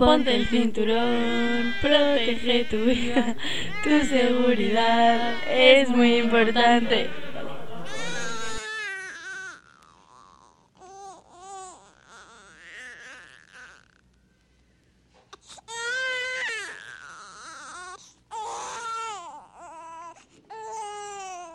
Ponte el cinturón, protege tu vida, tu seguridad es muy importante.